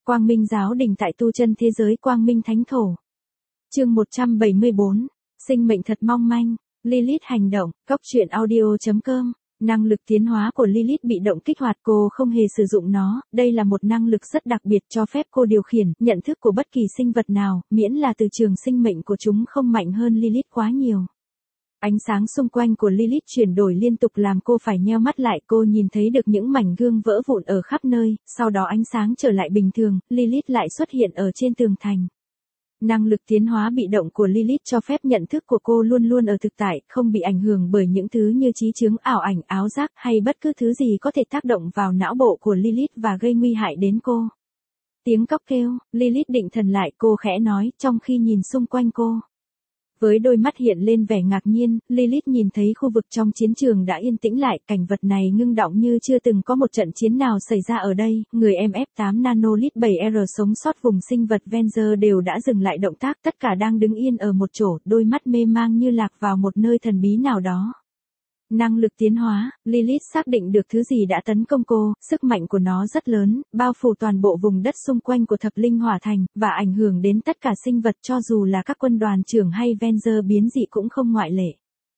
Quang Minh Giáo Đình tại tu chân thế giới Quang Minh Thánh Thổ. Chương 174. Sinh mệnh thật mong manh. Lilith hành động. Góc truyện audio.com. Năng lực tiến hóa của Lilith bị động kích hoạt, cô không hề sử dụng nó, đây là một năng lực rất đặc biệt cho phép cô điều khiển nhận thức của bất kỳ sinh vật nào, miễn là từ trường sinh mệnh của chúng không mạnh hơn Lilith quá nhiều. Ánh sáng xung quanh của Lilith chuyển đổi liên tục làm cô phải nheo mắt lại, cô nhìn thấy được những mảnh gương vỡ vụn ở khắp nơi, sau đó ánh sáng trở lại bình thường, Lilith lại xuất hiện ở trên tường thành. Năng lực tiến hóa bị động của Lilith cho phép nhận thức của cô luôn luôn ở thực tại, không bị ảnh hưởng bởi những thứ như trí chứng, ảo ảnh, áo giác hay bất cứ thứ gì có thể tác động vào não bộ của Lilith và gây nguy hại đến cô. Tiếng cóc kêu, Lilith định thần lại, cô khẽ nói, trong khi nhìn xung quanh cô. Với đôi mắt hiện lên vẻ ngạc nhiên, Lilith nhìn thấy khu vực trong chiến trường đã yên tĩnh lại, cảnh vật này ngưng đọng như chưa từng có một trận chiến nào xảy ra ở đây, người MF8 Nanolith 7R sống sót vùng sinh vật Venger đều đã dừng lại động tác, tất cả đang đứng yên ở một chỗ, đôi mắt mê mang như lạc vào một nơi thần bí nào đó. Năng lực tiến hóa, Lilith xác định được thứ gì đã tấn công cô, sức mạnh của nó rất lớn, bao phủ toàn bộ vùng đất xung quanh của thập linh hỏa thành, và ảnh hưởng đến tất cả sinh vật cho dù là các quân đoàn trưởng hay Venger biến dị cũng không ngoại lệ.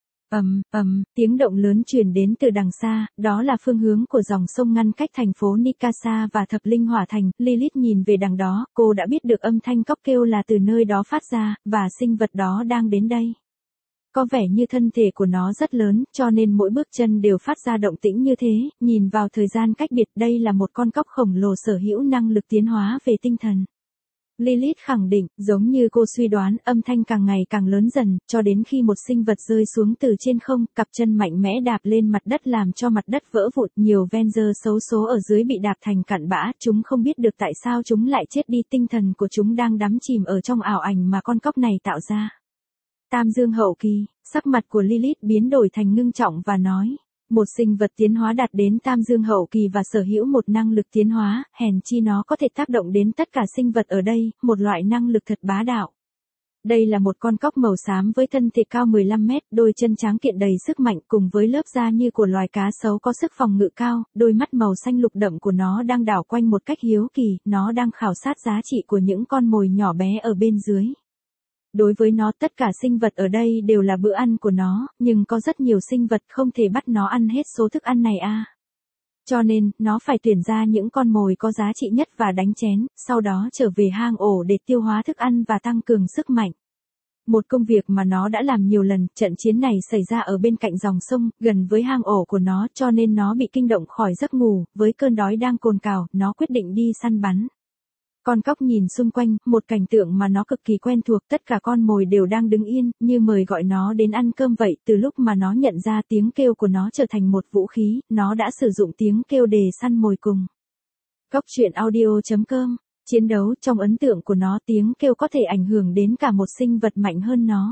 Tiếng động lớn truyền đến từ đằng xa, đó là phương hướng của dòng sông ngăn cách thành phố Nikasa và thập linh hỏa thành, Lilith nhìn về đằng đó, cô đã biết được âm thanh cóc kêu là từ nơi đó phát ra, và sinh vật đó đang đến đây. Có vẻ như thân thể của nó rất lớn, cho nên mỗi bước chân đều phát ra động tĩnh như thế, nhìn vào thời gian cách biệt đây là một con cóc khổng lồ sở hữu năng lực tiến hóa về tinh thần. Lilith khẳng định, giống như cô suy đoán, âm thanh càng ngày càng lớn dần, cho đến khi một sinh vật rơi xuống từ trên không, cặp chân mạnh mẽ đạp lên mặt đất làm cho mặt đất vỡ vụn, nhiều Venger xấu số ở dưới bị đạp thành cặn bã, chúng không biết được tại sao chúng lại chết đi, tinh thần của chúng đang đắm chìm ở trong ảo ảnh mà con cóc này tạo ra. Tam dương hậu kỳ, sắc mặt của Lilith biến đổi thành ngưng trọng và nói, một sinh vật tiến hóa đạt đến tam dương hậu kỳ và sở hữu một năng lực tiến hóa, hèn chi nó có thể tác động đến tất cả sinh vật ở đây, một loại năng lực thật bá đạo. Đây là một con cóc màu xám với thân thể cao 15 mét, đôi chân tráng kiện đầy sức mạnh cùng với lớp da như của loài cá sấu có sức phòng ngự cao, đôi mắt màu xanh lục đậm của nó đang đảo quanh một cách hiếu kỳ, nó đang khảo sát giá trị của những con mồi nhỏ bé ở bên dưới. Đối với nó tất cả sinh vật ở đây đều là bữa ăn của nó, nhưng có rất nhiều sinh vật không thể bắt nó ăn hết số thức ăn này Cho nên, nó phải tuyển ra những con mồi có giá trị nhất và đánh chén, sau đó trở về hang ổ để tiêu hóa thức ăn và tăng cường sức mạnh. Một công việc mà nó đã làm nhiều lần, trận chiến này xảy ra ở bên cạnh dòng sông, gần với hang ổ của nó cho nên nó bị kinh động khỏi giấc ngủ, với cơn đói đang cồn cào, nó quyết định đi săn bắn. Con cóc nhìn xung quanh, một cảnh tượng mà nó cực kỳ quen thuộc, tất cả con mồi đều đang đứng yên, như mời gọi nó đến ăn cơm vậy, từ lúc mà nó nhận ra tiếng kêu của nó trở thành một vũ khí, nó đã sử dụng tiếng kêu để săn mồi cùng. Góc truyện audio.com. Chiến đấu, trong ấn tượng của nó tiếng kêu có thể ảnh hưởng đến cả một sinh vật mạnh hơn nó.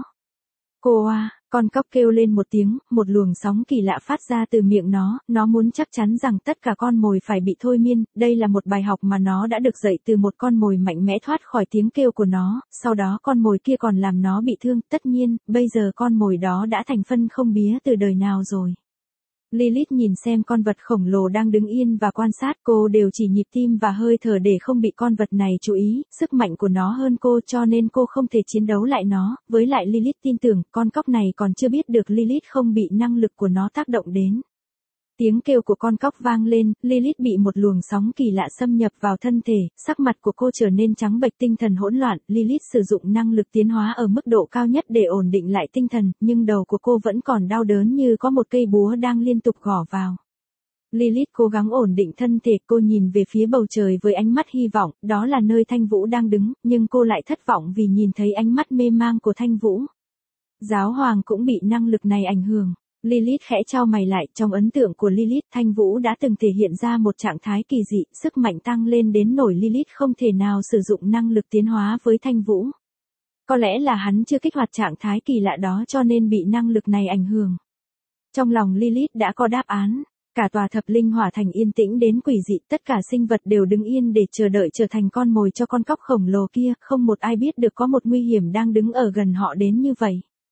Con cóc kêu lên một tiếng, một luồng sóng kỳ lạ phát ra từ miệng nó muốn chắc chắn rằng tất cả con mồi phải bị thôi miên, đây là một bài học mà nó đã được dạy từ một con mồi mạnh mẽ thoát khỏi tiếng kêu của nó, sau đó con mồi kia còn làm nó bị thương, tất nhiên, bây giờ con mồi đó đã thành phân không bía từ đời nào rồi. Lilith nhìn xem con vật khổng lồ đang đứng yên và quan sát, cô đều chỉ nhịp tim và hơi thở để không bị con vật này chú ý, sức mạnh của nó hơn cô cho nên cô không thể chiến đấu lại nó, với lại Lilith tin tưởng, con cóc này còn chưa biết được Lilith không bị năng lực của nó tác động đến. Tiếng kêu của con cóc vang lên, Lilith bị một luồng sóng kỳ lạ xâm nhập vào thân thể, sắc mặt của cô trở nên trắng bệch, tinh thần hỗn loạn, Lilith sử dụng năng lực tiến hóa ở mức độ cao nhất để ổn định lại tinh thần, nhưng đầu của cô vẫn còn đau đớn như có một cây búa đang liên tục gõ vào. Lilith cố gắng ổn định thân thể, cô nhìn về phía bầu trời với ánh mắt hy vọng, đó là nơi Thanh Vũ đang đứng, nhưng cô lại thất vọng vì nhìn thấy ánh mắt mê mang của Thanh Vũ. Giáo hoàng cũng bị năng lực này ảnh hưởng. Lilith khẽ chau mày lại, trong ấn tượng của Lilith, Thanh Vũ đã từng thể hiện ra một trạng thái kỳ dị, sức mạnh tăng lên đến nỗi Lilith không thể nào sử dụng năng lực tiến hóa với Thanh Vũ. Có lẽ là hắn chưa kích hoạt trạng thái kỳ lạ đó cho nên bị năng lực này ảnh hưởng. Trong lòng Lilith đã có đáp án, cả tòa thập linh hỏa thành yên tĩnh đến quỷ dị, tất cả sinh vật đều đứng yên để chờ đợi trở thành con mồi cho con cóc khổng lồ kia, không một ai biết được có một nguy hiểm đang đứng ở gần họ đến như vậy.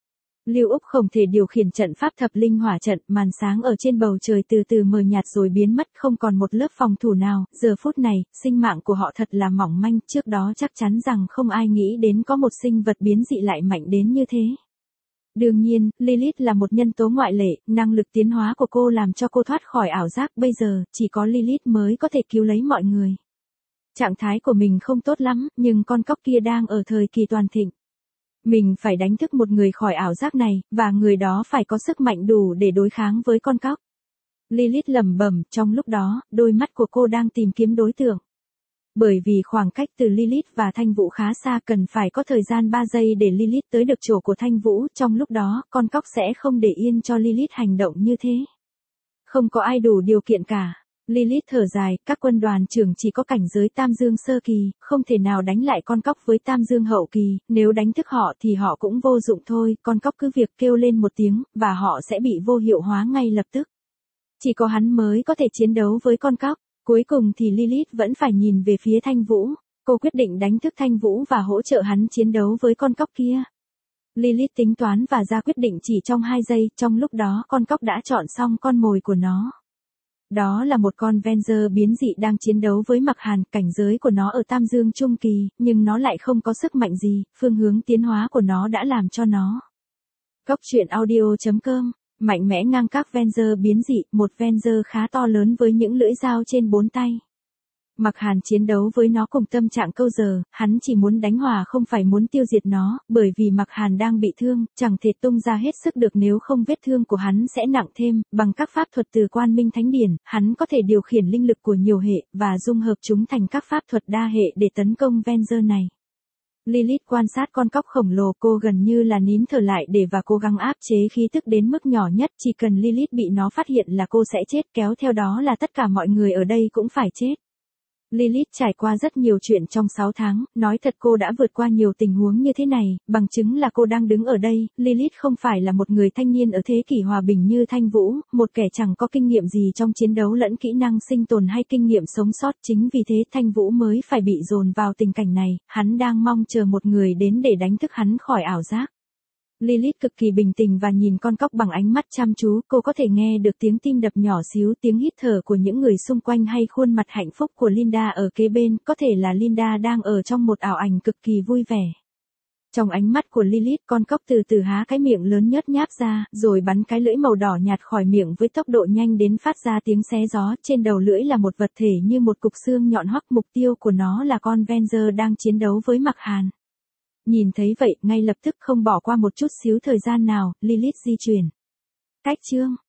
Lưu Úc không thể điều khiển trận pháp thập linh hỏa trận, màn sáng ở trên bầu trời từ từ mờ nhạt rồi biến mất, không còn một lớp phòng thủ nào, giờ phút này, sinh mạng của họ thật là mỏng manh, trước đó chắc chắn rằng không ai nghĩ đến có một sinh vật biến dị lại mạnh đến như thế. Đương nhiên, Lilith là một nhân tố ngoại lệ, năng lực tiến hóa của cô làm cho cô thoát khỏi ảo giác, bây giờ, chỉ có Lilith mới có thể cứu lấy mọi người. Trạng thái của mình không tốt lắm, nhưng con cóc kia đang ở thời kỳ toàn thịnh. Mình phải đánh thức một người khỏi ảo giác này, và người đó phải có sức mạnh đủ để đối kháng với con cóc. Lilith lẩm bẩm, trong lúc đó, đôi mắt của cô đang tìm kiếm đối tượng. Bởi vì khoảng cách từ Lilith và Thanh Vũ khá xa, cần phải có thời gian 3 giây để Lilith tới được chỗ của Thanh Vũ, trong lúc đó, con cóc sẽ không để yên cho Lilith hành động như thế. Không có ai đủ điều kiện cả. Lilith thở dài, các quân đoàn trưởng chỉ có cảnh giới Tam Dương sơ kỳ, không thể nào đánh lại con cóc với Tam Dương hậu kỳ, nếu đánh thức họ thì họ cũng vô dụng thôi, con cóc cứ việc kêu lên một tiếng, và họ sẽ bị vô hiệu hóa ngay lập tức. Chỉ có hắn mới có thể chiến đấu với con cóc. Cuối cùng thì Lilith vẫn phải nhìn về phía Thanh Vũ. Cô quyết định đánh thức Thanh Vũ và hỗ trợ hắn chiến đấu với con cóc kia. Lilith tính toán và ra quyết định chỉ trong 2 giây, trong lúc đó con cóc đã chọn xong con mồi của nó. Đó là một con Venger biến dị đang chiến đấu với Mạc Hàn, cảnh giới của nó ở Tam Dương trung kỳ, nhưng nó lại không có sức mạnh gì, phương hướng tiến hóa của nó đã làm cho nó. Goctruyện.audio.com Mạnh mẽ ngang các Venger biến dị, một Venger khá to lớn với những lưỡi dao trên 4 tay. Mạc Hàn chiến đấu với nó cùng tâm trạng câu giờ, hắn chỉ muốn đánh hòa không phải muốn tiêu diệt nó, bởi vì Mạc Hàn đang bị thương, chẳng thể tung ra hết sức được nếu không vết thương của hắn sẽ nặng thêm, bằng các pháp thuật từ Quan Minh Thánh Điển, hắn có thể điều khiển linh lực của nhiều hệ, và dung hợp chúng thành các pháp thuật đa hệ để tấn công Venger này. Lilith quan sát con cóc khổng lồ, cô gần như là nín thở lại để và cố gắng áp chế khí tức đến mức nhỏ nhất, chỉ cần Lilith bị nó phát hiện là cô sẽ chết, kéo theo đó là tất cả mọi người ở đây cũng phải chết. Lilith trải qua rất nhiều chuyện trong 6 tháng, nói thật cô đã vượt qua nhiều tình huống như thế này, bằng chứng là cô đang đứng ở đây. Lilith không phải là một người thanh niên ở thế kỷ hòa bình như Thanh Vũ, một kẻ chẳng có kinh nghiệm gì trong chiến đấu lẫn kỹ năng sinh tồn hay kinh nghiệm sống sót, chính vì thế Thanh Vũ mới phải bị dồn vào tình cảnh này, hắn đang mong chờ một người đến để đánh thức hắn khỏi ảo giác. Lilith cực kỳ bình tĩnh và nhìn con cóc bằng ánh mắt chăm chú, cô có thể nghe được tiếng tim đập nhỏ xíu, tiếng hít thở của những người xung quanh hay khuôn mặt hạnh phúc của Linda ở kế bên, có thể là Linda đang ở trong một ảo ảnh cực kỳ vui vẻ. Trong ánh mắt của Lilith, con cóc từ từ há cái miệng lớn nhớt nháp ra, rồi bắn cái lưỡi màu đỏ nhạt khỏi miệng với tốc độ nhanh đến phát ra tiếng xé gió, trên đầu lưỡi là một vật thể như một cục xương nhọn hoắt, mục tiêu của nó là con Venger đang chiến đấu với Mạc Hàn. Nhìn thấy vậy, ngay lập tức không bỏ qua một chút xíu thời gian nào, Lilith di chuyển. Cách chương